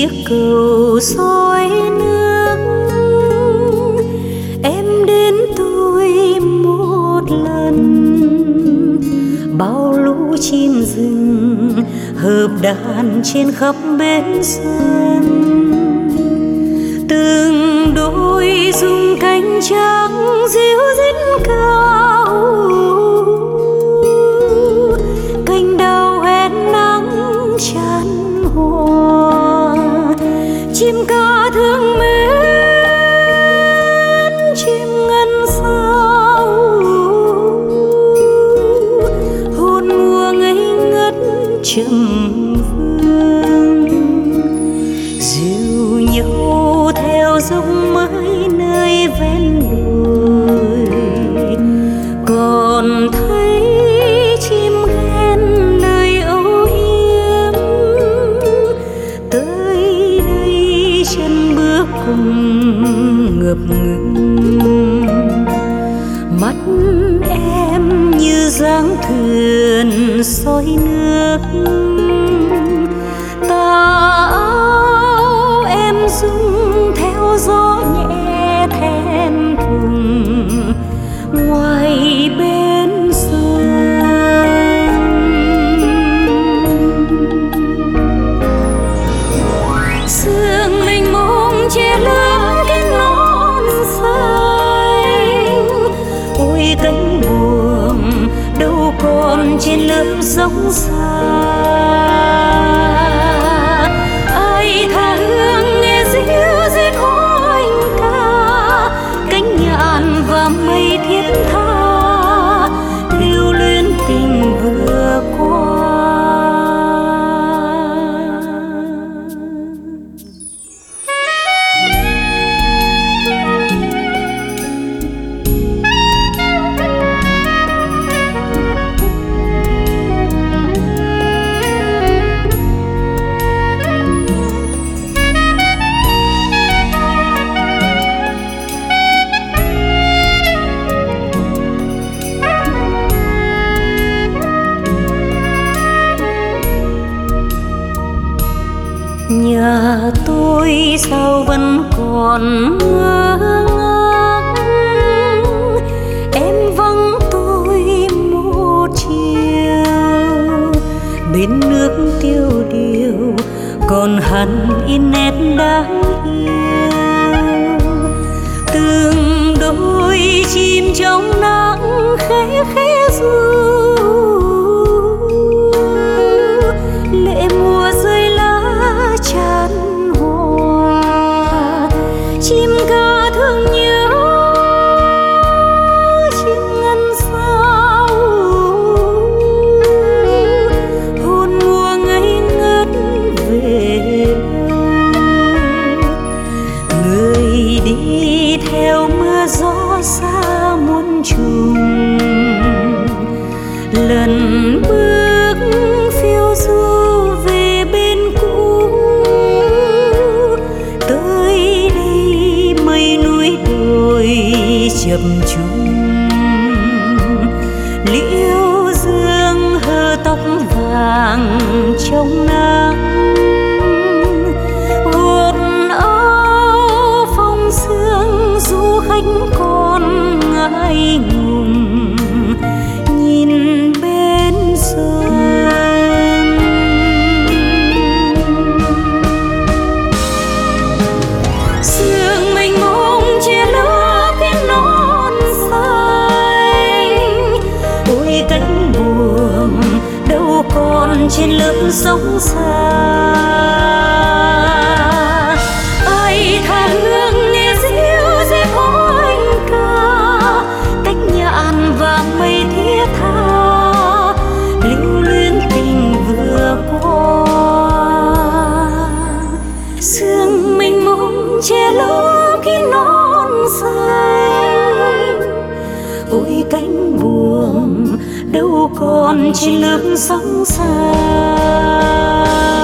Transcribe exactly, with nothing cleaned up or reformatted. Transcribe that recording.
chiếc cầu soi nước em đến tôi một lần. Bao lũ chim rừng hợp đàn trên khắp bến sông, từng đôi rung cánh trắng ríu rít cao, cành đào hẹn nắng chan hoa. Chim ca thương mến chim ngân sao, hồn mùa ngây ngất trầm vương, dìu nhau theo dòng mới nơi ven đồi. Còn thấy chim ghen lời âu yếm, tới đây chân bước cùng ngập ngừng. Mắt em như dáng thuyền soi nước, tà áo em rung theo gió nhẹ thèm thuồng ngoài bên sông. Sương mênh mông che lấp cái nón xanh, ôi cánh buồm đâu còn trên lớp sóng xa. Ai tha hương nghe ríu rít hoành ca, cánh nhạn và mây thiết tha lưu luyến tình vừa qua. Nhà tôi sao vẫn còn ngơ ngác, em vắng tôi một chiều. Bên nước tiêu điều còn hằn in nét đáng yêu, từng đôi chim trong nắng khẽ khẽ ru. Lệ mùa rơi lá chan hoa, chim ca thương nhớ chim ngân sao, hồn mùa ngây ngất về đâu. Người đi theo mưa gió xa muôn trùng, lần bước phiêu du về bên cũ. Tới đây mây núi đồi chập trùng, liễu dương hơ tóc vàng trong nắng. Vột áo phong sương du khách còn ngại ngùng nhìn bên sông. Sương mênh mông che lấp cái nón xanh, ôi cánh buồm đâu còn trên lớp sóng xa. Ai tha hương nghe ríu rít hoành ca, cánh nhạn và mây thiết tha lưu luyến tình vừa qua. Sương mênh mông che lấp cái nón xanh, ôi cánh buồm đâu còn trên lớp sóng xa.